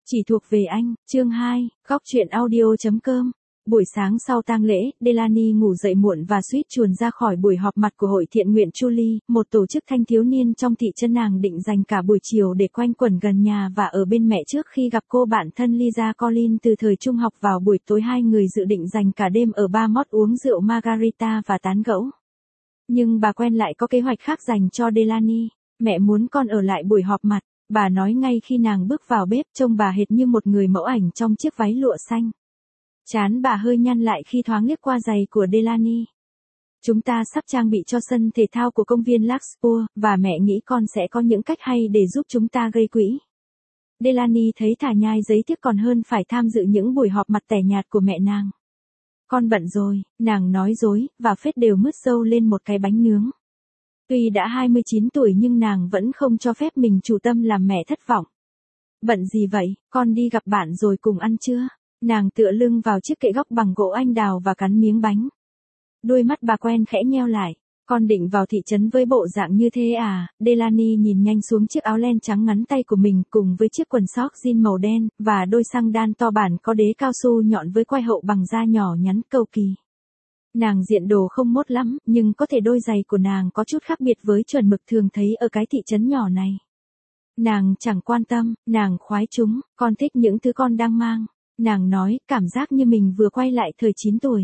Chỉ thuộc về anh, chương 2, góc truyện audio.com. Buổi sáng sau tang lễ, Delaney ngủ dậy muộn và suýt chuồn ra khỏi buổi họp mặt của hội thiện nguyện Julie, một tổ chức thanh thiếu niên trong thị trấn. Nàng định dành cả buổi chiều để quanh quẩn gần nhà và ở bên mẹ trước khi gặp cô bạn thân Lisa Collins từ thời trung học. Vào buổi tối hai người dự định dành cả đêm ở bar Mott uống rượu margarita và tán gẫu. Nhưng bà Quen lại có kế hoạch khác dành cho Delaney. Mẹ muốn con ở lại buổi họp mặt. Bà nói ngay khi nàng bước vào bếp, trông bà hệt như một người mẫu ảnh trong chiếc váy lụa xanh. Trán bà hơi nhăn lại khi thoáng liếc qua giày của Delaney. Chúng ta sắp trang bị cho sân thể thao của công viên Larkspur, và mẹ nghĩ con sẽ có những cách hay để giúp chúng ta gây quỹ. Delaney thấy thà nhai giấy tiếc còn hơn phải tham dự những buổi họp mặt tẻ nhạt của mẹ nàng. Con bận rồi, nàng nói dối, và phết đều mứt râu lên một cái bánh nướng. Tuy đã 29 tuổi nhưng nàng vẫn không cho phép mình chủ tâm làm mẹ thất vọng. Bận gì vậy, con đi gặp bạn rồi cùng ăn chưa? Nàng tựa lưng vào chiếc kệ góc bằng gỗ anh đào và cắn miếng bánh. Đôi mắt bà Quen khẽ nheo lại. Con định vào thị trấn với bộ dạng như thế à? Delaney nhìn nhanh xuống chiếc áo len trắng ngắn tay của mình cùng với chiếc quần sóc jean màu đen, và đôi xăng đan to bản có đế cao su nhọn với quai hậu bằng da nhỏ nhắn cầu kỳ. Nàng diện đồ không mốt lắm, nhưng có thể đôi giày của nàng có chút khác biệt với chuẩn mực thường thấy ở cái thị trấn nhỏ này. Nàng chẳng quan tâm, nàng khoái chúng, con thích những thứ con đang mang. Nàng nói, cảm giác như mình vừa quay lại thời 9 tuổi.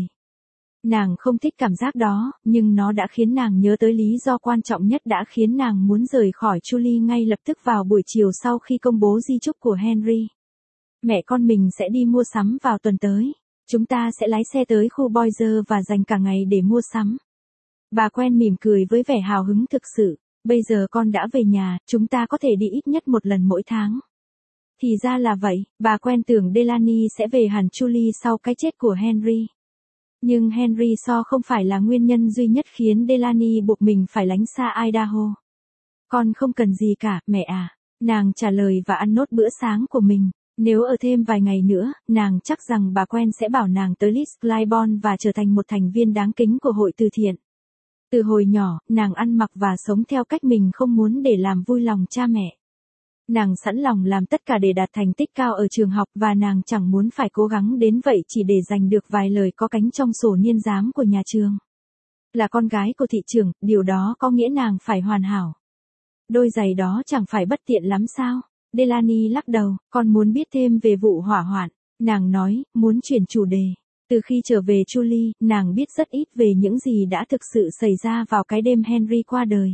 Nàng không thích cảm giác đó, nhưng nó đã khiến nàng nhớ tới lý do quan trọng nhất đã khiến nàng muốn rời khỏi Julie ngay lập tức vào buổi chiều sau khi công bố di chúc của Henry. Mẹ con mình sẽ đi mua sắm vào tuần tới. Chúng ta sẽ lái xe tới khu Boyer và dành cả ngày để mua sắm. Bà Quen mỉm cười với vẻ hào hứng thực sự. Bây giờ con đã về nhà, chúng ta có thể đi ít nhất một lần mỗi tháng. Thì ra là vậy, bà Quen tưởng Delaney sẽ về hẳn Julie sau cái chết của Henry. Nhưng Henry So không phải là nguyên nhân duy nhất khiến Delaney buộc mình phải lánh xa Idaho. Con không cần gì cả, mẹ à. Nàng trả lời và ăn nốt bữa sáng của mình. Nếu ở thêm vài ngày nữa, nàng chắc rằng bà Quen sẽ bảo nàng tới Lisclybon và trở thành một thành viên đáng kính của hội từ thiện. Từ hồi nhỏ, nàng ăn mặc và sống theo cách mình không muốn để làm vui lòng cha mẹ. Nàng sẵn lòng làm tất cả để đạt thành tích cao ở trường học và nàng chẳng muốn phải cố gắng đến vậy chỉ để giành được vài lời có cánh trong sổ niên giám của nhà trường. Là con gái của thị trưởng, điều đó có nghĩa nàng phải hoàn hảo. Đôi giày đó chẳng phải bất tiện lắm sao? Delaney lắc đầu, con muốn biết thêm về vụ hỏa hoạn. Nàng nói, muốn chuyển chủ đề. Từ khi trở về Julie, nàng biết rất ít về những gì đã thực sự xảy ra vào cái đêm Henry qua đời.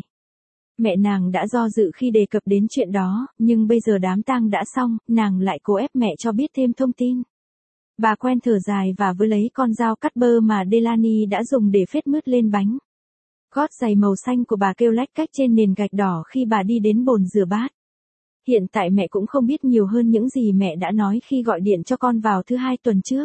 Mẹ nàng đã do dự khi đề cập đến chuyện đó, nhưng bây giờ đám tang đã xong, nàng lại cố ép mẹ cho biết thêm thông tin. Bà Quen thở dài và với lấy con dao cắt bơ mà Delaney đã dùng để phết mứt lên bánh. Gót giày màu xanh của bà kêu lách cách trên nền gạch đỏ khi bà đi đến bồn rửa bát. Hiện tại mẹ cũng không biết nhiều hơn những gì mẹ đã nói khi gọi điện cho con vào thứ Hai tuần trước.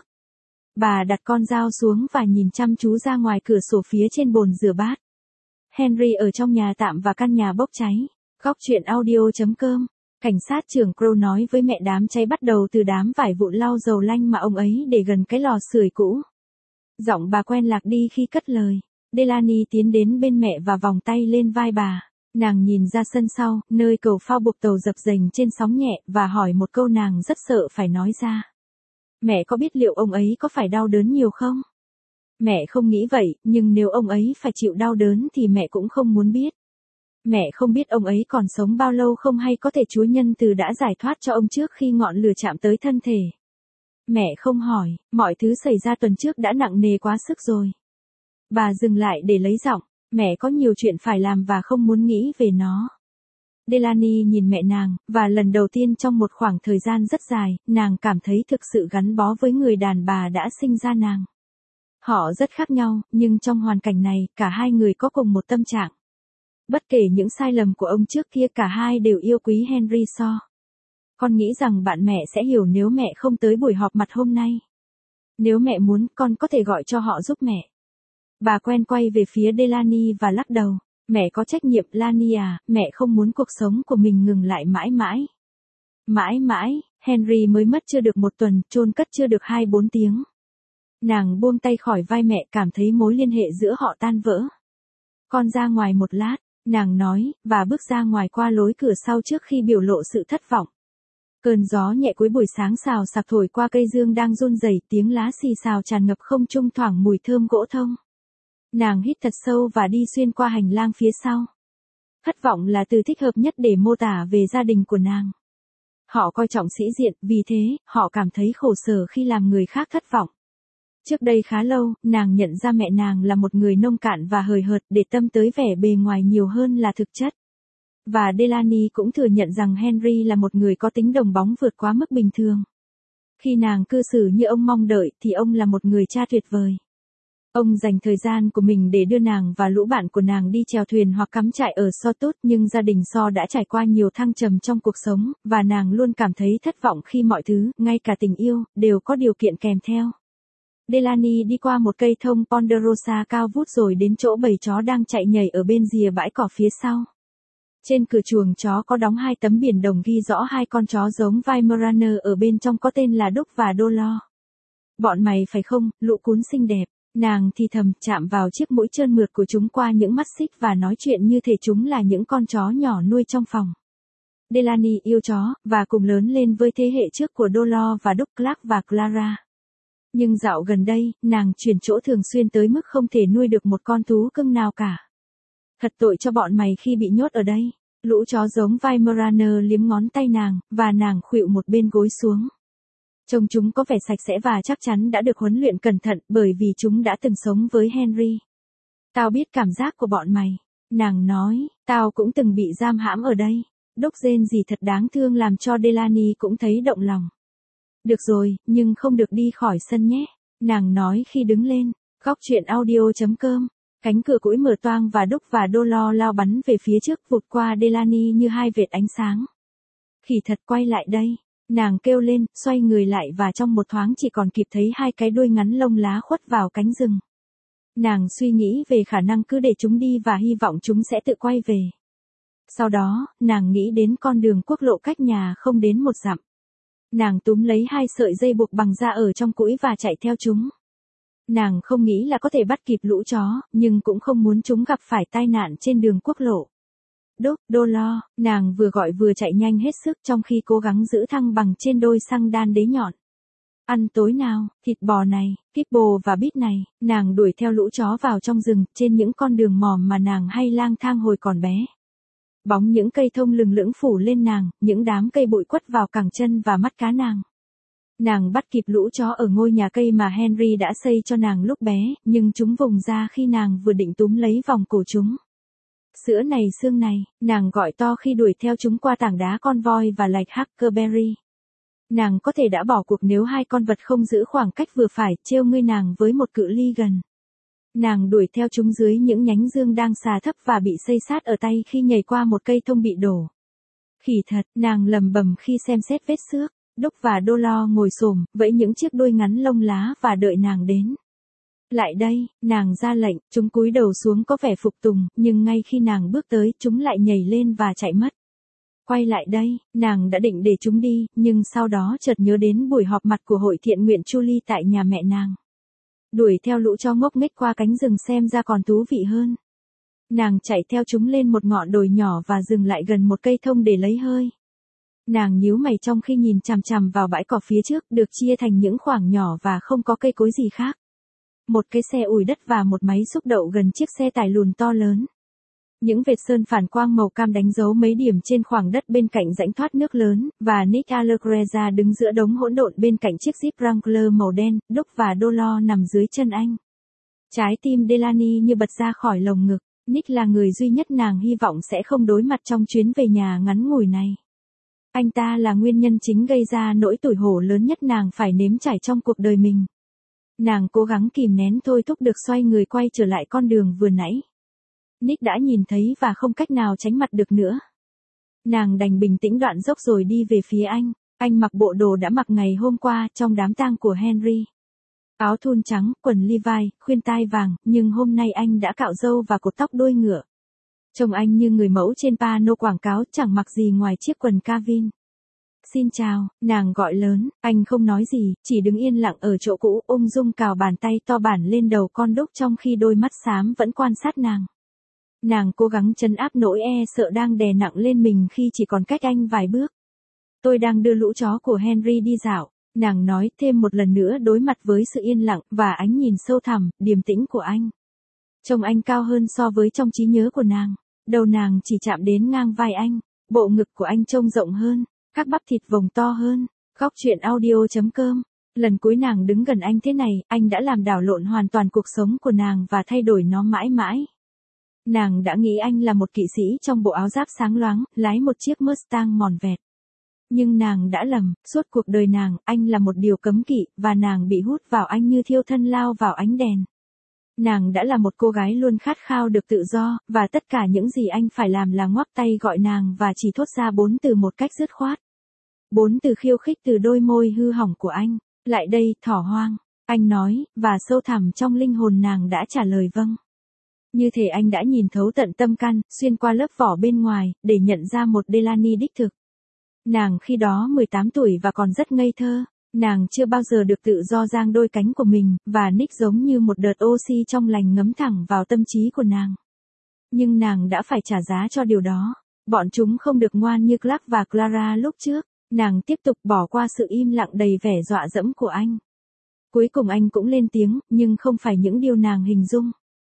Bà đặt con dao xuống và nhìn chăm chú ra ngoài cửa sổ phía trên bồn rửa bát. Henry ở trong nhà tạm và căn nhà bốc cháy. Góc truyện audio.com. Cảnh sát trưởng Crow nói với mẹ đám cháy bắt đầu từ đám vải vụn lau dầu lanh mà ông ấy để gần cái lò sưởi cũ. Giọng bà Quen lạc đi khi cất lời. Delaney tiến đến bên mẹ và vòng tay lên vai bà. Nàng nhìn ra sân sau, nơi cầu phao buộc tàu dập dềnh trên sóng nhẹ, và hỏi một câu nàng rất sợ phải nói ra. Mẹ có biết liệu ông ấy có phải đau đớn nhiều không? Mẹ không nghĩ vậy, nhưng nếu ông ấy phải chịu đau đớn thì mẹ cũng không muốn biết. Mẹ không biết ông ấy còn sống bao lâu không hay có thể Chúa Nhân Từ đã giải thoát cho ông trước khi ngọn lửa chạm tới thân thể. Mẹ không hỏi, mọi thứ xảy ra tuần trước đã nặng nề quá sức rồi. Bà dừng lại để lấy giọng, mẹ có nhiều chuyện phải làm và không muốn nghĩ về nó. Delaney nhìn mẹ nàng, và lần đầu tiên trong một khoảng thời gian rất dài, nàng cảm thấy thực sự gắn bó với người đàn bà đã sinh ra nàng. Họ rất khác nhau, nhưng trong hoàn cảnh này, cả hai người có cùng một tâm trạng. Bất kể những sai lầm của ông trước kia, cả hai đều yêu quý Henry So. Con nghĩ rằng bạn mẹ sẽ hiểu nếu mẹ không tới buổi họp mặt hôm nay. Nếu mẹ muốn, con có thể gọi cho họ giúp mẹ. Bà Quen quay về phía Delaney và lắc đầu. Mẹ có trách nhiệm, Lani à, mẹ không muốn cuộc sống của mình ngừng lại mãi mãi. Mãi mãi, Henry mới mất chưa được một tuần, chôn cất chưa được 2-4 tiếng. Nàng buông tay khỏi vai mẹ, cảm thấy mối liên hệ giữa họ tan vỡ. Con ra ngoài một lát, nàng nói, và bước ra ngoài qua lối cửa sau trước khi biểu lộ sự thất vọng. Cơn gió nhẹ cuối buổi sáng xào xạc thổi qua cây dương đang run rẩy, tiếng lá xì xào tràn ngập không trung thoảng mùi thơm gỗ thông. Nàng hít thật sâu và đi xuyên qua hành lang phía sau. Thất vọng là từ thích hợp nhất để mô tả về gia đình của nàng. Họ coi trọng sĩ diện, vì thế, họ cảm thấy khổ sở khi làm người khác thất vọng. Trước đây khá lâu, nàng nhận ra mẹ nàng là một người nông cạn và hời hợt, để tâm tới vẻ bề ngoài nhiều hơn là thực chất. Và Delaney cũng thừa nhận rằng Henry là một người có tính đồng bóng vượt quá mức bình thường. Khi nàng cư xử như ông mong đợi thì ông là một người cha tuyệt vời. Ông dành thời gian của mình để đưa nàng và lũ bạn của nàng đi chèo thuyền hoặc cắm trại ở Sawtooth, nhưng gia đình So đã trải qua nhiều thăng trầm trong cuộc sống, và nàng luôn cảm thấy thất vọng khi mọi thứ, ngay cả tình yêu, đều có điều kiện kèm theo. Delaney đi qua một cây thông Ponderosa cao vút rồi đến chỗ bầy chó đang chạy nhảy ở bên rìa bãi cỏ phía sau. Trên cửa chuồng chó có đóng 2 tấm biển đồng ghi rõ 2 con chó giống Weimaraner ở bên trong có tên là Đúc và Dolor. Bọn mày phải không, lũ cún xinh đẹp. Nàng thì thầm chạm vào chiếc mũi trơn mượt của chúng qua những mắt xích và nói chuyện như thể chúng là những con chó nhỏ nuôi trong phòng. Delaney yêu chó, và cùng lớn lên với thế hệ trước của Dolor và Đúc, Clark và Clara. Nhưng dạo gần đây, nàng chuyển chỗ thường xuyên tới mức không thể nuôi được một con thú cưng nào cả. Thật tội cho bọn mày khi bị nhốt ở đây. Lũ chó giống Weimaraner liếm ngón tay nàng, và nàng khuỵu một bên gối xuống. Trông chúng có vẻ sạch sẽ và chắc chắn đã được huấn luyện cẩn thận bởi vì chúng đã từng sống với Henry. Tao biết cảm giác của bọn mày. Nàng nói, tao cũng từng bị giam hãm ở đây. Đúc rên gì thật đáng thương làm cho Delaney cũng thấy động lòng. Được rồi, nhưng không được đi khỏi sân nhé. Nàng nói khi đứng lên. Góc truyện audio.com. Cánh cửa cũi mở toang và Đúc và Dolor lao bắn về phía trước vụt qua Delaney như 2 vệt ánh sáng. Khỉ thật quay lại đây. Nàng kêu lên, xoay người lại và trong một thoáng chỉ còn kịp thấy 2 cái đuôi ngắn lông lá khuất vào cánh rừng. Nàng suy nghĩ về khả năng cứ để chúng đi và hy vọng chúng sẽ tự quay về. Sau đó, nàng nghĩ đến con đường quốc lộ cách nhà không đến 1 dặm. Nàng túm lấy 2 sợi dây buộc bằng da ở trong cũi và chạy theo chúng. Nàng không nghĩ là có thể bắt kịp lũ chó, nhưng cũng không muốn chúng gặp phải tai nạn trên đường quốc lộ. Đúc, Dolor, nàng vừa gọi vừa chạy nhanh hết sức trong khi cố gắng giữ thăng bằng trên đôi xăng đan đế nhọn. Ăn tối nào, thịt bò này, kibble và bít này, nàng đuổi theo lũ chó vào trong rừng, trên những con đường mòn mà nàng hay lang thang hồi còn bé. Bóng những cây thông lừng lững phủ lên nàng, những đám cây bụi quất vào cẳng chân và mắt cá nàng. Nàng bắt kịp lũ chó ở ngôi nhà cây mà Henry đã xây cho nàng lúc bé, nhưng chúng vùng ra khi nàng vừa định túm lấy vòng cổ chúng. Sữa này xương này, nàng gọi to khi đuổi theo chúng qua tảng đá con voi và lạch Huckleberry. Nàng có thể đã bỏ cuộc nếu 2 con vật không giữ khoảng cách vừa phải, trêu ngươi nàng với một cự ly gần. Nàng đuổi theo chúng dưới những nhánh dương đang xà thấp và bị xây sát ở tay khi nhảy qua một cây thông bị đổ. Khỉ thật, nàng lầm bầm khi xem xét vết xước. Đúc và Dolor ngồi xổm, vẫy những chiếc đuôi ngắn lông lá và đợi nàng đến. Lại đây, nàng ra lệnh, chúng cúi đầu xuống có vẻ phục tùng, nhưng ngay khi nàng bước tới, chúng lại nhảy lên và chạy mất. Quay lại đây, nàng đã định để chúng đi, nhưng sau đó chợt nhớ đến buổi họp mặt của hội thiện nguyện Julie tại nhà mẹ nàng. Đuổi theo lũ chó ngốc nghếch qua cánh rừng xem ra còn thú vị hơn. Nàng chạy theo chúng lên một ngọn đồi nhỏ và dừng lại gần một cây thông để lấy hơi. Nàng nhíu mày trong khi nhìn chằm chằm vào bãi cỏ phía trước, được chia thành những khoảng nhỏ và không có cây cối gì khác. Một cái xe ủi đất và một máy xúc đậu gần chiếc xe tải lùn to lớn. Những vệt sơn phản quang màu cam đánh dấu mấy điểm trên khoảng đất bên cạnh rãnh thoát nước lớn, và Nick Allegreza đứng giữa đống hỗn độn bên cạnh chiếc Jeep Wrangler màu đen, Đúc và Dolor nằm dưới chân anh. Trái tim Delaney như bật ra khỏi lồng ngực, Nick là người duy nhất nàng hy vọng sẽ không đối mặt trong chuyến về nhà ngắn ngủi này. Anh ta là nguyên nhân chính gây ra nỗi tủi hổ lớn nhất nàng phải nếm trải trong cuộc đời mình. Nàng cố gắng kìm nén thôi thúc được xoay người quay trở lại con đường vừa nãy. Nick đã nhìn thấy và không cách nào tránh mặt được nữa. Nàng đành bình tĩnh đoạn dốc rồi đi về phía anh. Anh mặc bộ đồ đã mặc ngày hôm qua trong đám tang của Henry. Áo thun trắng, quần Levi, khuyên tai vàng, nhưng hôm nay anh đã cạo râu và cột tóc đuôi ngựa. Trông anh như người mẫu trên pano quảng cáo, chẳng mặc gì ngoài chiếc quần Calvin. Xin chào, nàng gọi lớn, anh không nói gì, chỉ đứng yên lặng ở chỗ cũ, ung dung cào bàn tay to bản lên đầu con Đúc trong khi đôi mắt xám vẫn quan sát nàng. Nàng cố gắng trấn áp nỗi e sợ đang đè nặng lên mình khi chỉ còn cách anh vài bước. Tôi đang đưa lũ chó của Henry đi dạo. Nàng nói thêm một lần nữa đối mặt với sự yên lặng và ánh nhìn sâu thẳm, điềm tĩnh của anh. Trông anh cao hơn so với trong trí nhớ của nàng. Đầu nàng chỉ chạm đến ngang vai anh. Bộ ngực của anh trông rộng hơn, các bắp thịt vòng to hơn. Góc chuyện audio.com. Lần cuối nàng đứng gần anh thế này, anh đã làm đảo lộn hoàn toàn cuộc sống của nàng và thay đổi nó mãi mãi. Nàng đã nghĩ anh là một kỵ sĩ trong bộ áo giáp sáng loáng, lái một chiếc Mustang mòn vẹt. Nhưng nàng đã lầm, suốt cuộc đời nàng, anh là một điều cấm kỵ, và nàng bị hút vào anh như thiêu thân lao vào ánh đèn. Nàng đã là một cô gái luôn khát khao được tự do, và tất cả những gì anh phải làm là ngoắc tay gọi nàng và chỉ thốt ra 4 từ một cách dứt khoát. 4 từ khiêu khích từ đôi môi hư hỏng của anh. Lại đây, thỏ hoang. Anh nói, và sâu thẳm trong linh hồn nàng đã trả lời vâng. Như thể anh đã nhìn thấu tận tâm can, xuyên qua lớp vỏ bên ngoài, để nhận ra một Delaney đích thực. Nàng khi đó 18 tuổi và còn rất ngây thơ. Nàng chưa bao giờ được tự do dang đôi cánh của mình, và Nick giống như một đợt oxy trong lành ngấm thẳng vào tâm trí của nàng. Nhưng nàng đã phải trả giá cho điều đó. Bọn chúng không được ngoan như Clark và Clara lúc trước. Nàng tiếp tục bỏ qua sự im lặng đầy vẻ dọa dẫm của anh. Cuối cùng anh cũng lên tiếng, nhưng không phải những điều nàng hình dung.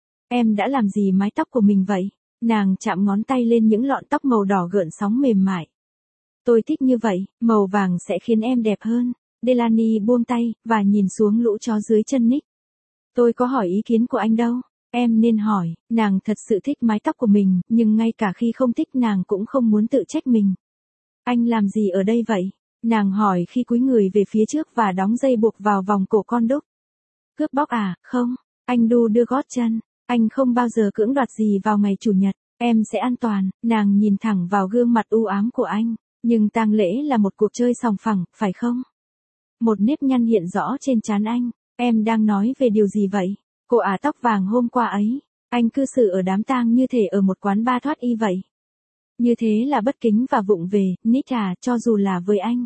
Em đã làm gì mái tóc của mình vậy? Nàng chạm ngón tay lên những lọn tóc màu đỏ gợn sóng mềm mại. Tôi thích như vậy, màu vàng sẽ khiến em đẹp hơn. Delaney buông tay, và nhìn xuống lũ chó dưới chân Nick. Tôi có hỏi ý kiến của anh đâu. Em nên hỏi, nàng thật sự thích mái tóc của mình, nhưng ngay cả khi không thích nàng cũng không muốn tự trách mình. Anh làm gì ở đây vậy? Nàng hỏi khi cúi người về phía trước và đóng dây buộc vào vòng cổ con đúc. Cướp bóc à? Không. Anh đu đưa gót chân. Anh không bao giờ cưỡng đoạt gì vào ngày chủ nhật. Em sẽ an toàn. Nàng nhìn thẳng vào gương mặt u ám của anh. Nhưng tang lễ là một cuộc chơi sòng phẳng, phải không? Một nếp nhăn hiện rõ trên trán anh. Em đang nói về điều gì vậy? Cô ả tóc vàng hôm qua ấy. Anh cư xử ở đám tang như thể ở một quán bar thoát y vậy. Như thế là bất kính và vụng về, Nick à, cho dù là với anh.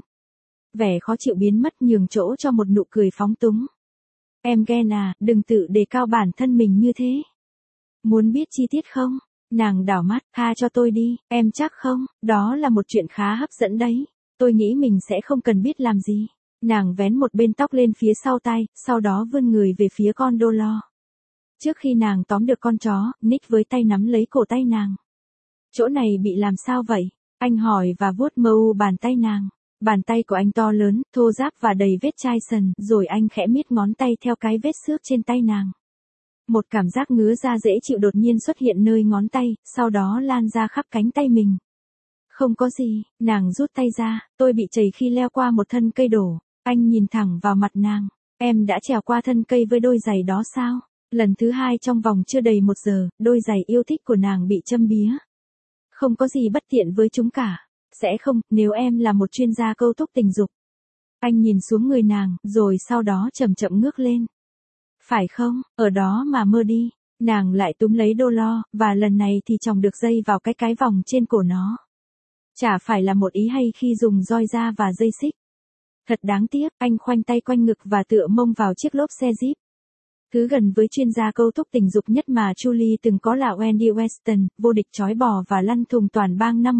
Vẻ khó chịu biến mất nhường chỗ cho một nụ cười phóng túng. Em ghen à, đừng tự đề cao bản thân mình như thế. Muốn biết chi tiết không? Nàng đảo mắt, tha cho tôi đi, em chắc không? Đó là một chuyện khá hấp dẫn đấy. Tôi nghĩ mình sẽ không cần biết làm gì. Nàng vén một bên tóc lên phía sau tay, sau đó vươn người về phía con Dolor. Trước khi nàng tóm được con chó, Nick với tay nắm lấy cổ tay nàng. Chỗ này bị làm sao vậy? Anh hỏi và vuốt mờ u bàn tay nàng. Bàn tay của anh to lớn, thô ráp và đầy vết chai sần, rồi anh khẽ miết ngón tay theo cái vết xước trên tay nàng. Một cảm giác ngứa da dễ chịu đột nhiên xuất hiện nơi ngón tay, sau đó lan ra khắp cánh tay mình. Không có gì, nàng rút tay ra, tôi bị chảy khi leo qua một thân cây đổ. Anh nhìn thẳng vào mặt nàng. Em đã trèo qua thân cây với đôi giày đó sao? Lần thứ 2 trong vòng chưa đầy 1 giờ, đôi giày yêu thích của nàng bị châm bía. Không có gì bất tiện với chúng cả. Sẽ không, nếu em là một chuyên gia câu thúc tình dục. Anh nhìn xuống người nàng, rồi sau đó chậm chậm ngước lên. Phải không, ở đó mà mơ đi. Nàng lại túm lấy Dolor, và lần này thì chòng được dây vào cái vòng trên cổ nó. Chả phải là một ý hay khi dùng roi da và dây xích. Thật đáng tiếc, anh khoanh tay quanh ngực và tựa mông vào chiếc lốp xe Jeep. Thứ gần với chuyên gia câu thúc tình dục nhất mà Julie từng có là Wendy Weston, vô địch chói bò và lăn thùng toàn bang năm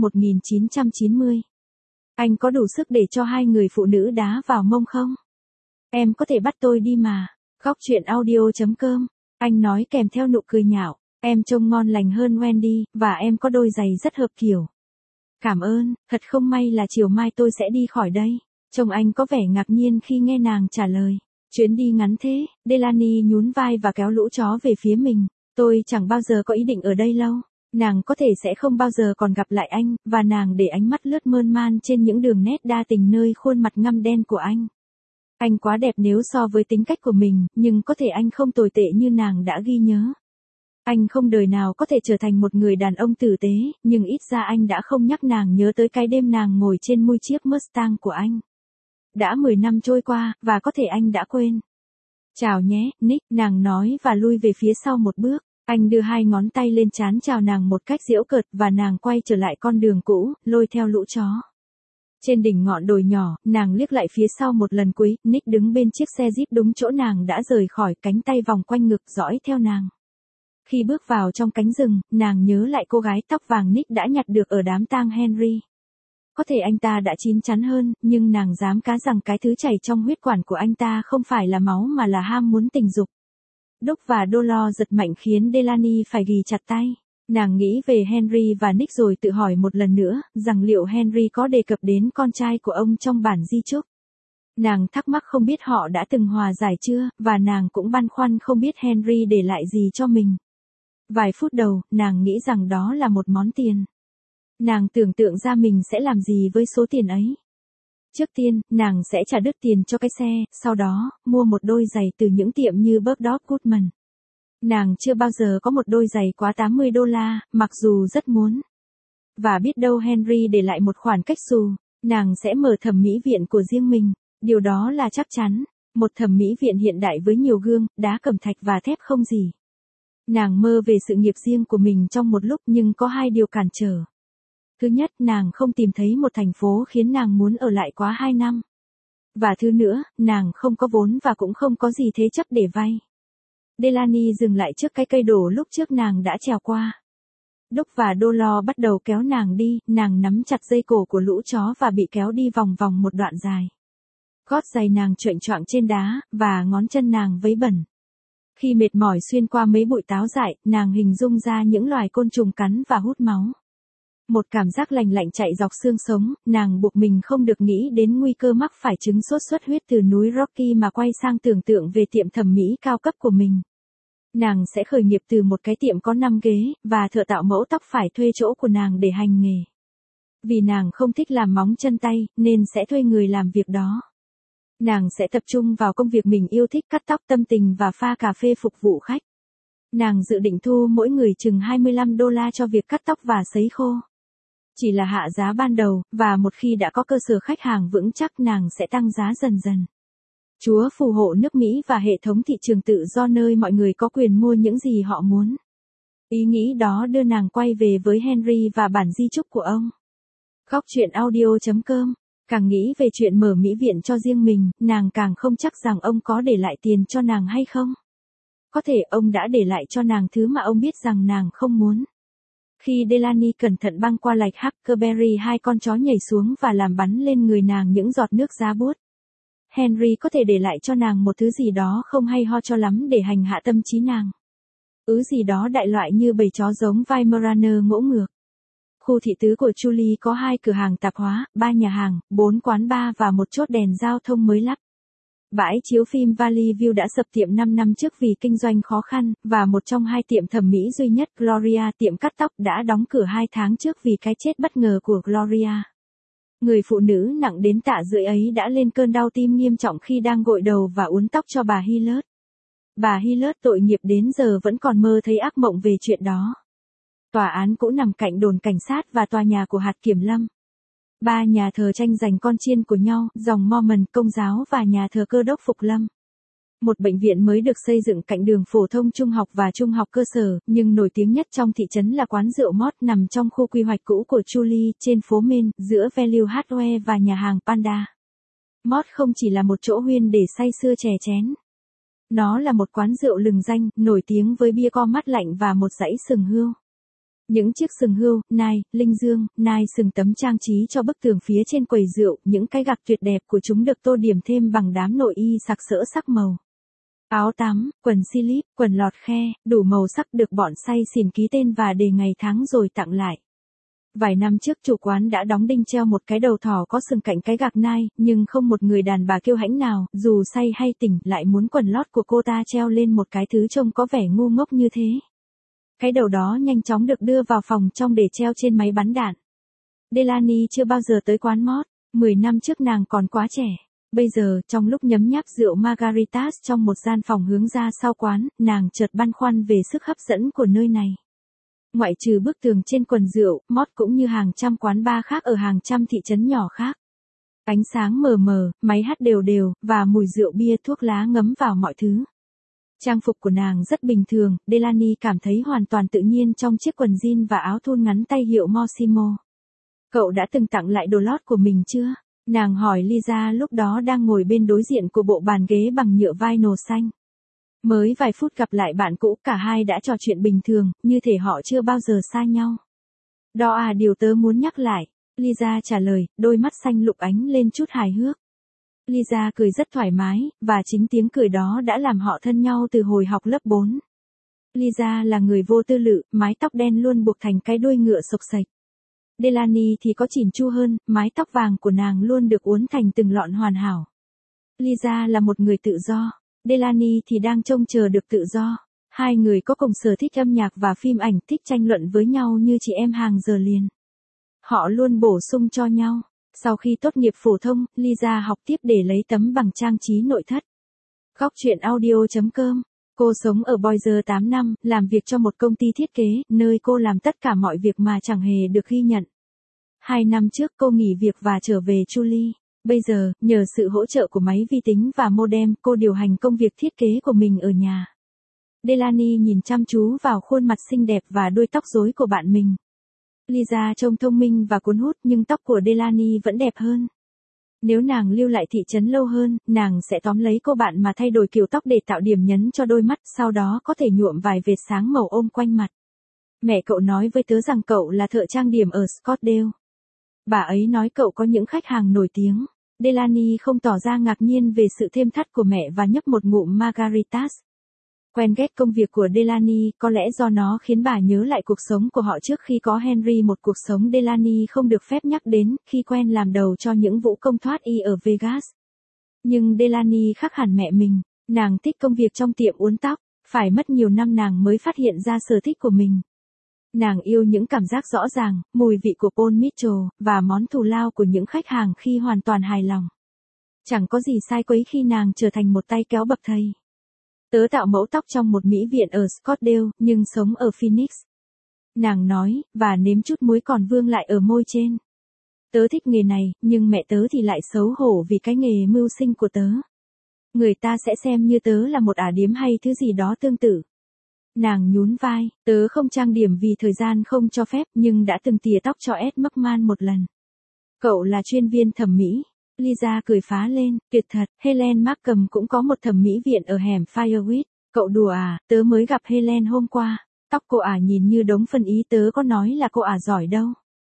1990. Anh có đủ sức để cho 2 người phụ nữ đá vào mông không? Em có thể bắt tôi đi mà. Góc chuyện audio.com. Anh nói kèm theo nụ cười nhạo. Em trông ngon lành hơn Wendy, và em có đôi giày rất hợp kiểu. Cảm ơn, thật không may là chiều mai tôi sẽ đi khỏi đây. Trông anh có vẻ ngạc nhiên khi nghe nàng trả lời. Chuyến đi ngắn thế, Delaney nhún vai và kéo lũ chó về phía mình. Tôi chẳng bao giờ có ý định ở đây lâu. Nàng có thể sẽ không bao giờ còn gặp lại anh, và nàng để ánh mắt lướt mơn man trên những đường nét đa tình nơi khuôn mặt ngăm đen của anh. Anh quá đẹp nếu so với tính cách của mình, nhưng có thể anh không tồi tệ như nàng đã ghi nhớ. Anh không đời nào có thể trở thành một người đàn ông tử tế, nhưng ít ra anh đã không nhắc nàng nhớ tới cái đêm nàng ngồi trên mui chiếc Mustang của anh. Đã 10 năm trôi qua, và có thể anh đã quên. Chào nhé, Nick, nàng nói và lui về phía sau một bước. Anh đưa 2 ngón tay lên trán chào nàng một cách giễu cợt và nàng quay trở lại con đường cũ, lôi theo lũ chó. Trên đỉnh ngọn đồi nhỏ, nàng liếc lại phía sau một lần cuối, Nick đứng bên chiếc xe Jeep đúng chỗ nàng đã rời khỏi, cánh tay vòng quanh ngực dõi theo nàng. Khi bước vào trong cánh rừng, nàng nhớ lại cô gái tóc vàng Nick đã nhặt được ở đám tang Henry. Có thể anh ta đã chín chắn hơn, nhưng nàng dám cá rằng cái thứ chảy trong huyết quản của anh ta không phải là máu mà là ham muốn tình dục. Đúc và Dolores giật mạnh khiến Delaney phải ghì chặt tay. Nàng nghĩ về Henry và Nick rồi tự hỏi một lần nữa, rằng liệu Henry có đề cập đến con trai của ông trong bản di chúc. Nàng thắc mắc không biết họ đã từng hòa giải chưa, và nàng cũng băn khoăn không biết Henry để lại gì cho mình. Vài phút đầu, nàng nghĩ rằng đó là một món tiền. Nàng tưởng tượng ra mình sẽ làm gì với số tiền ấy. Trước tiên, nàng sẽ trả đứt tiền cho cái xe, sau đó, mua một đôi giày từ những tiệm như Bergdorf Goodman. Nàng chưa bao giờ có một đôi giày quá $80, mặc dù rất muốn. Và biết đâu Henry để lại một khoản cách xù, nàng sẽ mở thẩm mỹ viện của riêng mình. Điều đó là chắc chắn, một thẩm mỹ viện hiện đại với nhiều gương, đá cẩm thạch và thép không gì. Nàng mơ về sự nghiệp riêng của mình trong một lúc nhưng có hai điều cản trở. Thứ nhất, nàng không tìm thấy một thành phố khiến nàng muốn ở lại quá 2 năm. Và thứ nữa, nàng không có vốn và cũng không có gì thế chấp để vay. Delaney dừng lại trước cái cây đổ lúc trước nàng đã trèo qua. Đúc và Dolores bắt đầu kéo nàng đi, nàng nắm chặt dây cổ của lũ chó và bị kéo đi vòng vòng một đoạn dài. Gót giày nàng choạng choạng trên đá, và ngón chân nàng vấy bẩn. Khi mệt mỏi xuyên qua mấy bụi táo dại, nàng hình dung ra những loài côn trùng cắn và hút máu. Một cảm giác lành lạnh chạy dọc xương sống, nàng buộc mình không được nghĩ đến nguy cơ mắc phải chứng sốt xuất huyết từ núi Rocky mà quay sang tưởng tượng về tiệm thẩm mỹ cao cấp của mình. Nàng sẽ khởi nghiệp từ một cái tiệm có 5 ghế, và thợ tạo mẫu tóc phải thuê chỗ của nàng để hành nghề. Vì nàng không thích làm móng chân tay, nên sẽ thuê người làm việc đó. Nàng sẽ tập trung vào công việc mình yêu thích, cắt tóc, tâm tình và pha cà phê phục vụ khách. Nàng dự định thu mỗi người chừng $25 cho việc cắt tóc và sấy khô. Chỉ là hạ giá ban đầu, và một khi đã có cơ sở khách hàng vững chắc nàng sẽ tăng giá dần dần. Chúa phù hộ nước Mỹ và hệ thống thị trường tự do nơi mọi người có quyền mua những gì họ muốn. Ý nghĩ đó đưa nàng quay về với Henry và bản di chúc của ông. Góc truyện audio.com. Càng nghĩ về chuyện mở mỹ viện cho riêng mình, nàng càng không chắc rằng ông có để lại tiền cho nàng hay không. Có thể ông đã để lại cho nàng thứ mà ông biết rằng nàng không muốn. Khi Delaney cẩn thận băng qua lạch Huckleberry, 2 con chó nhảy xuống và làm bắn lên người nàng những giọt nước giá buốt. Henry có thể để lại cho nàng một thứ gì đó không hay ho cho lắm để hành hạ tâm trí nàng. Gì đó đại loại như bầy chó giống Weimaraner ngỗ ngược. Khu thị tứ của Julie có 2 cửa hàng tạp hóa, 3 nhà hàng, 4 quán bar và một chốt đèn giao thông mới lắp. Bãi chiếu phim Valley View đã sập tiệm 5 năm trước vì kinh doanh khó khăn, và một trong 2 tiệm thẩm mỹ duy nhất, Gloria, tiệm cắt tóc, đã đóng cửa 2 tháng trước vì cái chết bất ngờ của Gloria. Người phụ nữ nặng đến tạ rưỡi ấy đã lên cơn đau tim nghiêm trọng khi đang gội đầu và uốn tóc cho bà Hillard. Bà Hillard tội nghiệp đến giờ vẫn còn mơ thấy ác mộng về chuyện đó. Tòa án cũ nằm cạnh đồn cảnh sát và tòa nhà của hạt kiểm lâm. 3 nhà thờ tranh giành con chiên của nhau, dòng Mormon, Công giáo và nhà thờ Cơ đốc Phục Lâm. Một bệnh viện mới được xây dựng cạnh đường phổ thông trung học và trung học cơ sở, nhưng nổi tiếng nhất trong thị trấn là quán rượu Mott nằm trong khu quy hoạch cũ của Julie, trên phố Main, giữa Value Hardware và nhà hàng Panda. Mott không chỉ là một chỗ huyên để say sưa chè chén. Nó là một quán rượu lừng danh, nổi tiếng với bia co mát lạnh và một dãy sừng hươu. Những chiếc sừng hươu, nai, linh dương, nai sừng tấm trang trí cho bức tường phía trên quầy rượu, những cái gạc tuyệt đẹp của chúng được tô điểm thêm bằng đám nội y sặc sỡ sắc màu. Áo tắm, quần slip, quần lọt khe, đủ màu sắc được bọn say xỉn ký tên và đề ngày tháng rồi tặng lại. Vài năm trước chủ quán đã đóng đinh treo một cái đầu thỏ có sừng cạnh cái gạc nai, nhưng không một người đàn bà kiêu hãnh nào, dù say hay tỉnh, lại muốn quần lót của cô ta treo lên một cái thứ trông có vẻ ngu ngốc như thế. Cái đầu đó nhanh chóng được đưa vào phòng trong để treo trên máy bắn đạn. Delaney chưa bao giờ tới quán Mott, 10 năm trước nàng còn quá trẻ. Bây giờ, trong lúc nhấm nháp rượu margaritas trong một gian phòng hướng ra sau quán, nàng chợt băn khoăn về sức hấp dẫn của nơi này. Ngoại trừ bức tường trên quần rượu, Mott cũng như hàng trăm quán bar khác ở hàng trăm thị trấn nhỏ khác. Ánh sáng mờ mờ, máy hát đều đều, và mùi rượu bia thuốc lá ngấm vào mọi thứ. Trang phục của nàng rất bình thường, Delaney cảm thấy hoàn toàn tự nhiên trong chiếc quần jean và áo thun ngắn tay hiệu Mossimo. Cậu đã từng tặng lại đồ lót của mình chưa? Nàng hỏi Lisa lúc đó đang ngồi bên đối diện của bộ bàn ghế bằng nhựa vinyl xanh. Mới vài phút gặp lại bạn cũ, cả hai đã trò chuyện bình thường, như thể họ chưa bao giờ xa nhau. Đó điều tớ muốn nhắc lại. Lisa trả lời, đôi mắt xanh lục ánh lên chút hài hước. Lisa cười rất thoải mái, và chính tiếng cười đó đã làm họ thân nhau từ hồi học lớp 4. Lisa là người vô tư lự, mái tóc đen luôn buộc thành cái đuôi ngựa xộc xệch. Delaney thì có chỉn chu hơn, mái tóc vàng của nàng luôn được uốn thành từng lọn hoàn hảo. Lisa là một người tự do, Delaney thì đang trông chờ được tự do. Hai người có cùng sở thích âm nhạc và phim ảnh, thích tranh luận với nhau như chị em hàng giờ liền. Họ luôn bổ sung cho nhau. Sau khi tốt nghiệp phổ thông, Lisa học tiếp để lấy tấm bằng trang trí nội thất. Góc truyện audio.com. Cô sống ở Boise 8 năm, làm việc cho một công ty thiết kế, nơi cô làm tất cả mọi việc mà chẳng hề được ghi nhận. 2 năm trước cô nghỉ việc và trở về Julie. Bây giờ, nhờ sự hỗ trợ của máy vi tính và modem, cô điều hành công việc thiết kế của mình ở nhà. Delaney nhìn chăm chú vào khuôn mặt xinh đẹp và đuôi tóc rối của bạn mình. Lisa trông thông minh và cuốn hút nhưng tóc của Delaney vẫn đẹp hơn. Nếu nàng lưu lại thị trấn lâu hơn, nàng sẽ tóm lấy cô bạn mà thay đổi kiểu tóc để tạo điểm nhấn cho đôi mắt, sau đó có thể nhuộm vài vệt sáng màu ôm quanh mặt. Mẹ cậu nói với tớ rằng cậu là thợ trang điểm ở Scottsdale. Bà ấy nói cậu có những khách hàng nổi tiếng. Delaney không tỏ ra ngạc nhiên về sự thêm thắt của mẹ và nhấp một ngụm margaritas. Quen ghét công việc của Delaney, có lẽ do nó khiến bà nhớ lại cuộc sống của họ trước khi có Henry, một cuộc sống Delaney không được phép nhắc đến khi quen làm đầu cho những vũ công thoát y ở Vegas. Nhưng Delaney khác hẳn mẹ mình, nàng thích công việc trong tiệm uốn tóc, phải mất nhiều năm nàng mới phát hiện ra sở thích của mình. Nàng yêu những cảm giác rõ ràng, mùi vị của Paul Mitchell, và món thù lao của những khách hàng khi hoàn toàn hài lòng. Chẳng có gì sai quấy khi nàng trở thành một tay kéo bậc thầy. Tớ tạo mẫu tóc trong một mỹ viện ở Scottsdale, nhưng sống ở Phoenix. Nàng nói, và nếm chút muối còn vương lại ở môi trên. Tớ thích nghề này, nhưng mẹ tớ thì lại xấu hổ vì cái nghề mưu sinh của tớ. Người ta sẽ xem như tớ là một ả điếm hay thứ gì đó tương tự. Nàng nhún vai, tớ không trang điểm vì thời gian không cho phép, nhưng đã từng tỉa tóc cho Ed McMahon một lần. Cậu là chuyên viên thẩm mỹ. Lisa cười phá lên, tuyệt thật, Helen Markham cũng có một thẩm mỹ viện ở hẻm Firewood. Cậu đùa à, tớ mới gặp Helen hôm qua. Tóc cô ả nhìn như đống phân ý, tớ có nói là cô ả giỏi đâu.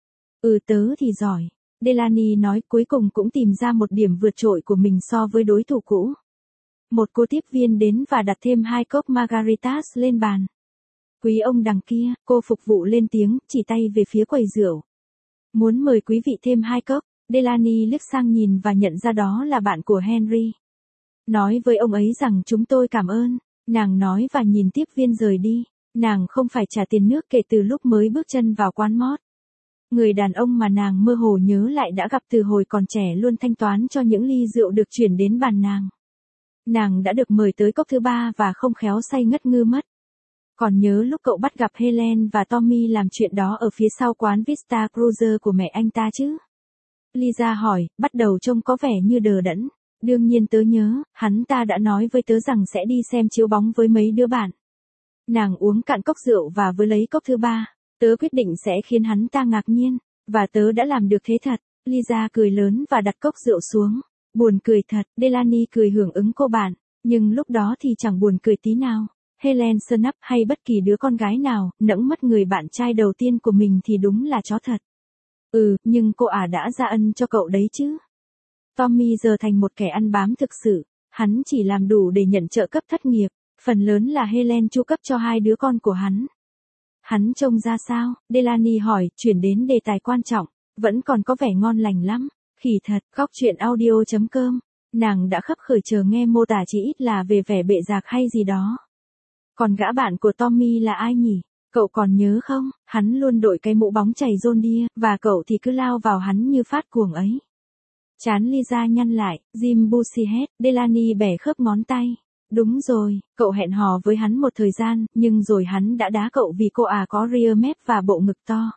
Tớ thì giỏi. Delaney nói, cuối cùng cũng tìm ra một điểm vượt trội của mình so với đối thủ cũ. Một cô tiếp viên đến và đặt thêm 2 cốc margaritas lên bàn. Quý ông đằng kia, cô phục vụ lên tiếng, chỉ tay về phía quầy rượu. Muốn mời quý vị thêm 2 cốc. Delaney liếc sang nhìn và nhận ra đó là bạn của Henry. Nói với ông ấy rằng chúng tôi cảm ơn, nàng nói và nhìn tiếp viên rời đi. Nàng không phải trả tiền nước kể từ lúc mới bước chân vào quán mót. Người đàn ông mà nàng mơ hồ nhớ lại đã gặp từ hồi còn trẻ luôn thanh toán cho những ly rượu được chuyển đến bàn nàng. Nàng đã được mời tới cốc thứ 3 và không khéo say ngất ngư mất. Còn nhớ lúc cậu bắt gặp Helen và Tommy làm chuyện đó ở phía sau quán Vista Cruiser của mẹ anh ta chứ? Lisa hỏi, bắt đầu trông có vẻ như đờ đẫn. Đương nhiên tớ nhớ, hắn ta đã nói với tớ rằng sẽ đi xem chiếu bóng với mấy đứa bạn. Nàng uống cạn cốc rượu và vừa lấy cốc thứ 3. Tớ quyết định sẽ khiến hắn ta ngạc nhiên. Và tớ đã làm được thế thật. Lisa cười lớn và đặt cốc rượu xuống. Buồn cười thật, Delaney cười hưởng ứng cô bạn. Nhưng lúc đó thì chẳng buồn cười tí nào. Helen Snup hay bất kỳ đứa con gái nào, nẫng mất người bạn trai đầu tiên của mình thì đúng là chó thật. Nhưng cô ả đã ra ân cho cậu đấy chứ. Tommy giờ thành một kẻ ăn bám thực sự. Hắn chỉ làm đủ để nhận trợ cấp thất nghiệp. Phần lớn là Helen chu cấp cho 2 đứa con của hắn. Hắn trông ra sao? Delaney hỏi, chuyển đến đề tài quan trọng. Vẫn còn có vẻ ngon lành lắm. Khỉ thật, góc truyện audio.com. Nàng đã khấp khởi chờ nghe mô tả chỉ ít là về vẻ bệ rạc hay gì đó. Còn gã bạn của Tommy là ai nhỉ? Cậu còn nhớ không? Hắn luôn đội cái mũ bóng chày John Deere, và cậu thì cứ lao vào hắn như phát cuồng ấy. Chán Lisa nhăn lại, Jim Busihead, Delaney bẻ khớp ngón tay. Đúng rồi, cậu hẹn hò với hắn một thời gian, nhưng rồi hắn đã đá cậu vì cô ả có rear mép và bộ ngực to.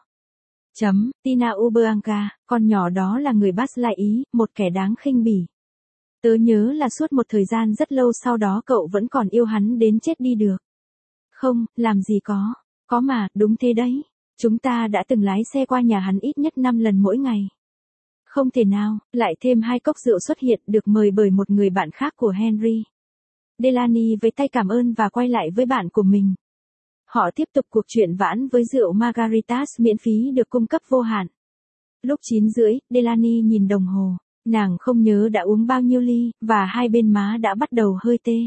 Tina Uberanga, con nhỏ đó là người Bas Lai Ý, một kẻ đáng khinh bỉ. Tớ nhớ là suốt một thời gian rất lâu sau đó cậu vẫn còn yêu hắn đến chết đi được. Không, làm gì có. Có mà, đúng thế đấy. Chúng ta đã từng lái xe qua nhà hắn ít nhất 5 lần mỗi ngày. Không thể nào, lại thêm 2 cốc rượu xuất hiện được mời bởi một người bạn khác của Henry. Delaney với tay cảm ơn và quay lại với bạn của mình. Họ tiếp tục cuộc chuyện vãn với rượu margaritas miễn phí được cung cấp vô hạn. Lúc 9 rưỡi, Delaney nhìn đồng hồ. Nàng không nhớ đã uống bao nhiêu ly, và hai bên má đã bắt đầu hơi tê.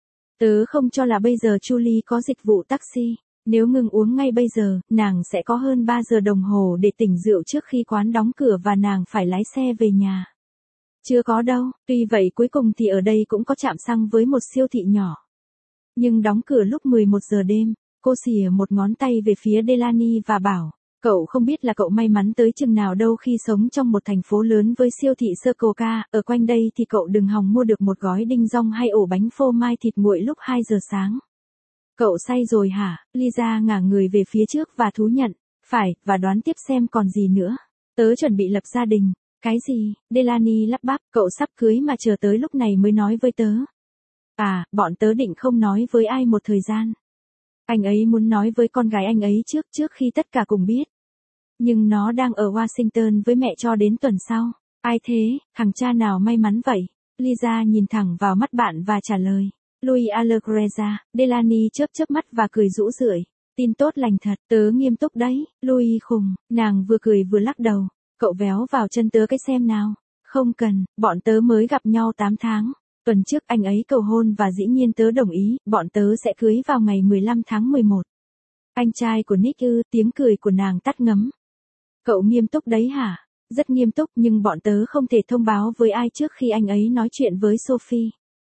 Tớ không cho là bây giờ Julie có dịch vụ taxi. Nếu ngừng uống ngay bây giờ, nàng sẽ có hơn 3 giờ đồng hồ để tỉnh rượu trước khi quán đóng cửa và nàng phải lái xe về nhà. Chưa có đâu, tuy vậy cuối cùng thì ở đây cũng có trạm xăng với một siêu thị nhỏ. Nhưng đóng cửa lúc 11 giờ đêm, cô xìa một ngón tay về phía Delaney và bảo, cậu không biết là cậu may mắn tới chừng nào đâu khi sống trong một thành phố lớn với siêu thị Circle K, ở quanh đây thì cậu đừng hòng mua được một gói đinh dong hay ổ bánh phô mai thịt nguội lúc 2 giờ sáng. Cậu say rồi hả? Lisa ngả người về phía trước và thú nhận, phải, và đoán tiếp xem còn gì nữa. Tớ chuẩn bị lập gia đình. Cái gì? Delaney lắp bắp, cậu sắp cưới mà chờ tới lúc này mới nói với tớ. À, bọn tớ định không nói với ai một thời gian. Anh ấy muốn nói với con gái anh ấy trước khi tất cả cùng biết. Nhưng nó đang ở Washington với mẹ cho đến tuần sau. Ai thế, thằng cha nào may mắn vậy? Lisa nhìn thẳng vào mắt bạn và trả lời. Louis Allegreza, Delaney chớp mắt và cười rũ rượi. Tin tốt lành thật, tớ nghiêm túc đấy, Louis khùng, nàng vừa cười vừa lắc đầu. Cậu véo vào chân tớ cái xem nào. Không cần, bọn tớ mới gặp nhau 8 tháng. Tuần trước anh ấy cầu hôn và dĩ nhiên tớ đồng ý, bọn tớ sẽ cưới vào ngày 15 tháng 11. Anh trai của Nick ư, tiếng cười của nàng tắt ngấm. Cậu nghiêm túc đấy hả? Rất nghiêm túc nhưng bọn tớ không thể thông báo với ai trước khi anh ấy nói chuyện với Sophie.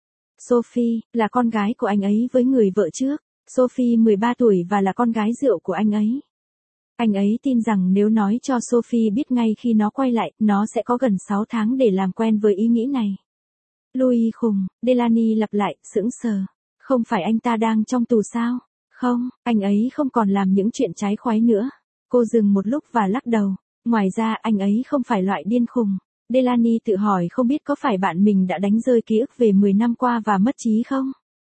Sophie, là con gái của anh ấy với người vợ trước. Sophie 13 tuổi và là con gái rượu của anh ấy. Anh ấy tin rằng nếu nói cho Sophie biết ngay khi nó quay lại, nó sẽ có gần 6 tháng để làm quen với ý nghĩ này. Louis khùng, Delaney lặp lại, sững sờ. Không phải anh ta đang trong tù sao? Không, anh ấy không còn làm những chuyện trái khoái nữa. Cô dừng một lúc và lắc đầu. Ngoài ra anh ấy không phải loại điên khùng. Delaney tự hỏi không biết có phải bạn mình đã đánh rơi ký ức về 10 năm qua và mất trí không?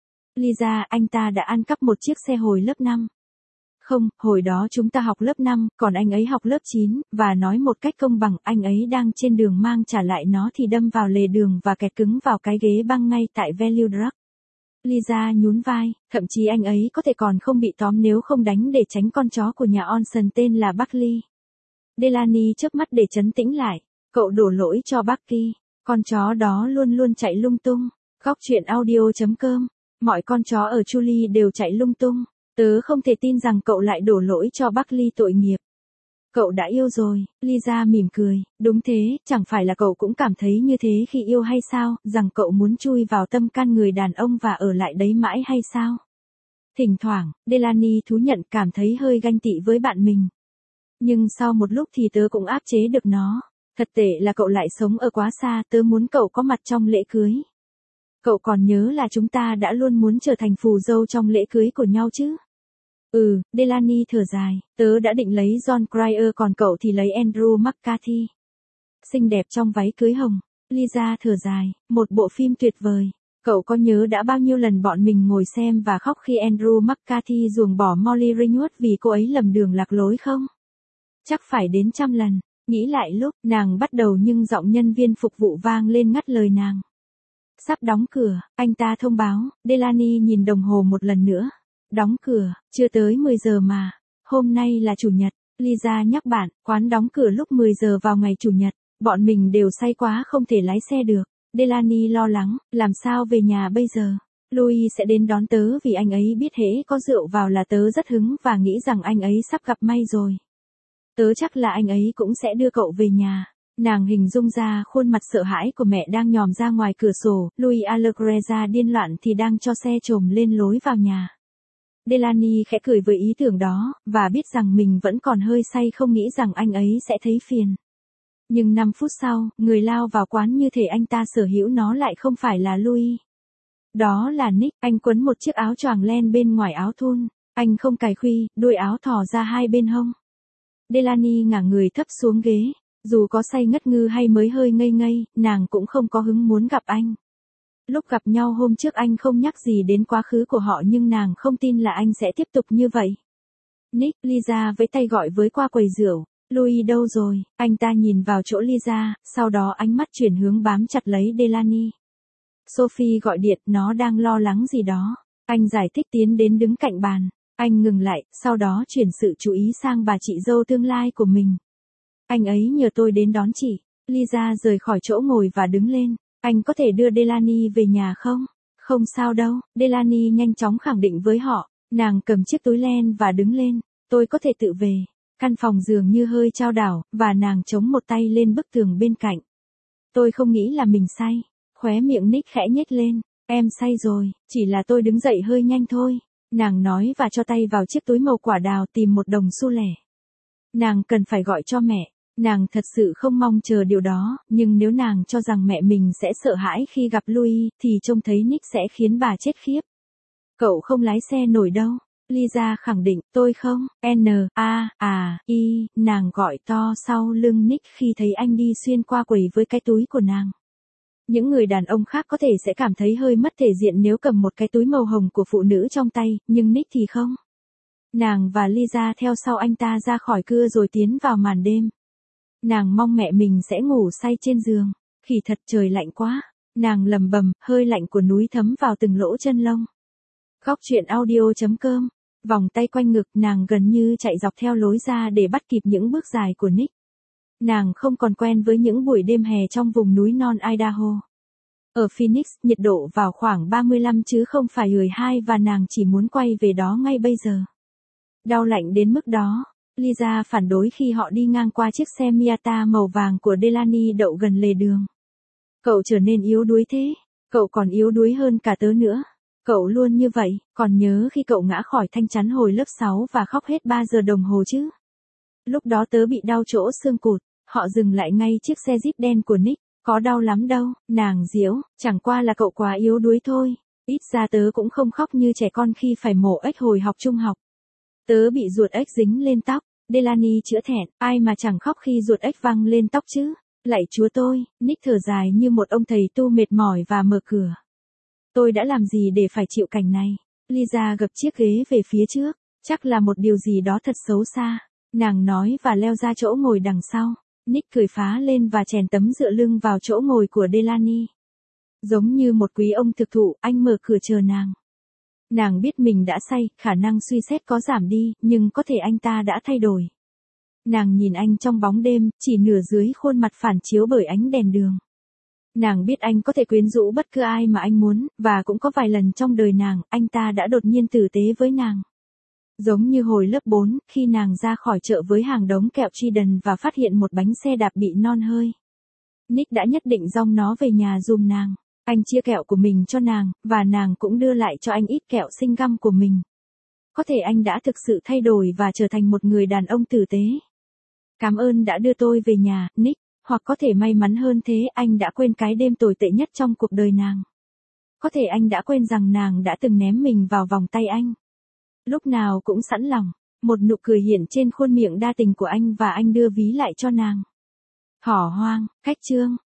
Lisa, anh ta đã ăn cắp một chiếc xe hồi lớp 5. Không, hồi đó chúng ta học lớp 5, còn anh ấy học lớp 9, và nói một cách công bằng, anh ấy đang trên đường mang trả lại nó thì đâm vào lề đường và kẹt cứng vào cái ghế băng ngay tại Value Drug. Lisa nhún vai, thậm chí anh ấy có thể còn không bị tóm nếu không đánh để tránh con chó của nhà Olsen tên là Buckley. Delaney chớp mắt để trấn tĩnh lại, cậu đổ lỗi cho Bucky, con chó đó luôn luôn chạy lung tung. Góc truyện audio.com, mọi con chó ở Julie đều chạy lung tung. Tớ không thể tin rằng cậu lại đổ lỗi cho Buckley tội nghiệp. Cậu đã yêu rồi, Lisa mỉm cười, đúng thế, chẳng phải là cậu cũng cảm thấy như thế khi yêu hay sao, rằng cậu muốn chui vào tâm can người đàn ông và ở lại đấy mãi hay sao? Thỉnh thoảng, Delaney thú nhận cảm thấy hơi ganh tị với bạn mình. Nhưng sau một lúc thì tớ cũng áp chế được nó. Thật tệ là cậu lại sống ở quá xa, tớ muốn cậu có mặt trong lễ cưới. Cậu còn nhớ là chúng ta đã luôn muốn trở thành phù dâu trong lễ cưới của nhau chứ? Delaney thở dài, tớ đã định lấy John Cryer còn cậu thì lấy Andrew McCarthy. Xinh đẹp trong váy cưới hồng. Lisa thở dài, một bộ phim tuyệt vời. Cậu có nhớ đã bao nhiêu lần bọn mình ngồi xem và khóc khi Andrew McCarthy ruồng bỏ Molly Ringwood vì cô ấy lầm đường lạc lối không? Chắc phải đến 100 lần. Nghĩ lại lúc nàng bắt đầu nhưng giọng nhân viên phục vụ vang lên ngắt lời nàng. Sắp đóng cửa, anh ta thông báo. Delaney nhìn đồng hồ một lần nữa. Đóng cửa, chưa tới 10 giờ mà. Hôm nay là chủ nhật. Lisa nhắc bạn, quán đóng cửa lúc 10 giờ vào ngày chủ nhật. Bọn mình đều say quá không thể lái xe được. Delaney lo lắng, làm sao về nhà bây giờ? Louis sẽ đến đón tớ vì anh ấy biết hễ có rượu vào là tớ rất hứng và nghĩ rằng anh ấy sắp gặp may rồi. Tớ chắc là anh ấy cũng sẽ đưa cậu về nhà. Nàng hình dung ra khuôn mặt sợ hãi của mẹ đang nhòm ra ngoài cửa sổ, Louis Allegreza điên loạn thì đang cho xe trồm lên lối vào nhà. Delaney khẽ cười với ý tưởng đó, và biết rằng mình vẫn còn hơi say không nghĩ rằng anh ấy sẽ thấy phiền. Nhưng 5 phút sau, người lao vào quán như thể anh ta sở hữu nó lại không phải là Louis. Đó là Nick, anh quấn một chiếc áo choàng len bên ngoài áo thun. Anh không cài khuy, đuôi áo thò ra hai bên hông. Delaney ngả người thấp xuống ghế. Dù có say ngất ngư hay mới hơi ngây ngây, nàng cũng không có hứng muốn gặp anh. Lúc gặp nhau hôm trước anh không nhắc gì đến quá khứ của họ nhưng nàng không tin là anh sẽ tiếp tục như vậy. Nick, Lisa với tay gọi với qua quầy rượu. Louis đâu rồi? Anh ta nhìn vào chỗ Lisa, sau đó ánh mắt chuyển hướng bám chặt lấy Delaney. Sophie gọi điện, nó đang lo lắng gì đó. Anh giải thích tiến đến đứng cạnh bàn. Anh ngừng lại, sau đó chuyển sự chú ý sang bà chị dâu tương lai của mình. Anh ấy nhờ tôi đến đón chị. Lisa rời khỏi chỗ ngồi và đứng lên. Anh có thể đưa Delaney về nhà không? Không sao đâu, Delaney nhanh chóng khẳng định với họ. Nàng cầm chiếc túi len và đứng lên. Tôi có thể tự về. Căn phòng dường như hơi chao đảo, và nàng chống một tay lên bức tường bên cạnh. Tôi không nghĩ là mình say. Khóe miệng Nick khẽ nhếch lên. Em say rồi, chỉ là tôi đứng dậy hơi nhanh thôi. Nàng nói và cho tay vào chiếc túi màu quả đào tìm một đồng xu lẻ. Nàng cần phải gọi cho mẹ. Nàng thật sự không mong chờ điều đó, nhưng nếu nàng cho rằng mẹ mình sẽ sợ hãi khi gặp Louis, thì trông thấy Nick sẽ khiến bà chết khiếp. Cậu không lái xe nổi đâu. Lisa khẳng định, tôi không. Nàng gọi to sau lưng Nick khi thấy anh đi xuyên qua quầy với cái túi của nàng. Những người đàn ông khác có thể sẽ cảm thấy hơi mất thể diện nếu cầm một cái túi màu hồng của phụ nữ trong tay, nhưng Nick thì không. Nàng và Lisa theo sau anh ta ra khỏi cưa rồi tiến vào màn đêm. Nàng mong mẹ mình sẽ ngủ say trên giường. Khỉ thật, trời lạnh quá. Nàng lầm bầm, hơi lạnh của núi thấm vào từng lỗ chân lông. Góc truyện audio.com. Vòng tay quanh ngực, nàng gần như chạy dọc theo lối ra để bắt kịp những bước dài của Nick. Nàng không còn quen với những buổi đêm hè trong vùng núi non Idaho. Ở Phoenix, nhiệt độ vào khoảng 35 chứ không phải 12 và nàng chỉ muốn quay về đó ngay bây giờ. Đau lạnh đến mức đó. Lisa phản đối khi họ đi ngang qua chiếc xe Miata màu vàng của Delaney đậu gần lề đường. Cậu trở nên yếu đuối thế. Cậu còn yếu đuối hơn cả tớ nữa. Cậu luôn như vậy, còn nhớ khi cậu ngã khỏi thanh chắn hồi lớp 6 và khóc hết 3 giờ đồng hồ chứ? Lúc đó tớ bị đau chỗ xương cụt. Họ dừng lại ngay chiếc xe Jeep đen của Nick. Có đau lắm đâu, nàng giễu, chẳng qua là cậu quá yếu đuối thôi. Ít ra tớ cũng không khóc như trẻ con khi phải mổ ếch hồi học trung học. Tớ bị ruột ếch dính lên tóc. Delaney chữa thẹn, ai mà chẳng khóc khi ruột ếch văng lên tóc chứ. Lạy Chúa tôi, Nick thở dài như một ông thầy tu mệt mỏi và mở cửa. Tôi đã làm gì để phải chịu cảnh này? Lisa gập chiếc ghế về phía trước. Chắc là một điều gì đó thật xấu xa. Nàng nói và leo ra chỗ ngồi đằng sau. Nick cười phá lên và chèn tấm dựa lưng vào chỗ ngồi của Delaney. Giống như một quý ông thực thụ, anh mở cửa chờ nàng. Nàng biết mình đã say, khả năng suy xét có giảm đi, nhưng có thể anh ta đã thay đổi. Nàng nhìn anh trong bóng đêm, chỉ nửa dưới khuôn mặt phản chiếu bởi ánh đèn đường. Nàng biết anh có thể quyến rũ bất cứ ai mà anh muốn, và cũng có vài lần trong đời nàng, anh ta đã đột nhiên tử tế với nàng. Giống như hồi lớp 4, khi nàng ra khỏi chợ với hàng đống kẹo Trident và phát hiện một bánh xe đạp bị non hơi. Nick đã nhất định dong nó về nhà giùm nàng. Anh chia kẹo của mình cho nàng, và nàng cũng đưa lại cho anh ít kẹo sinh găm của mình. Có thể anh đã thực sự thay đổi và trở thành một người đàn ông tử tế. Cảm ơn đã đưa tôi về nhà, Nick, hoặc có thể may mắn hơn thế, anh đã quên cái đêm tồi tệ nhất trong cuộc đời nàng. Có thể anh đã quên rằng nàng đã từng ném mình vào vòng tay anh. Lúc nào cũng sẵn lòng, một nụ cười hiện trên khuôn miệng đa tình của anh và anh đưa ví lại cho nàng. Hỏ hoang, cách chương.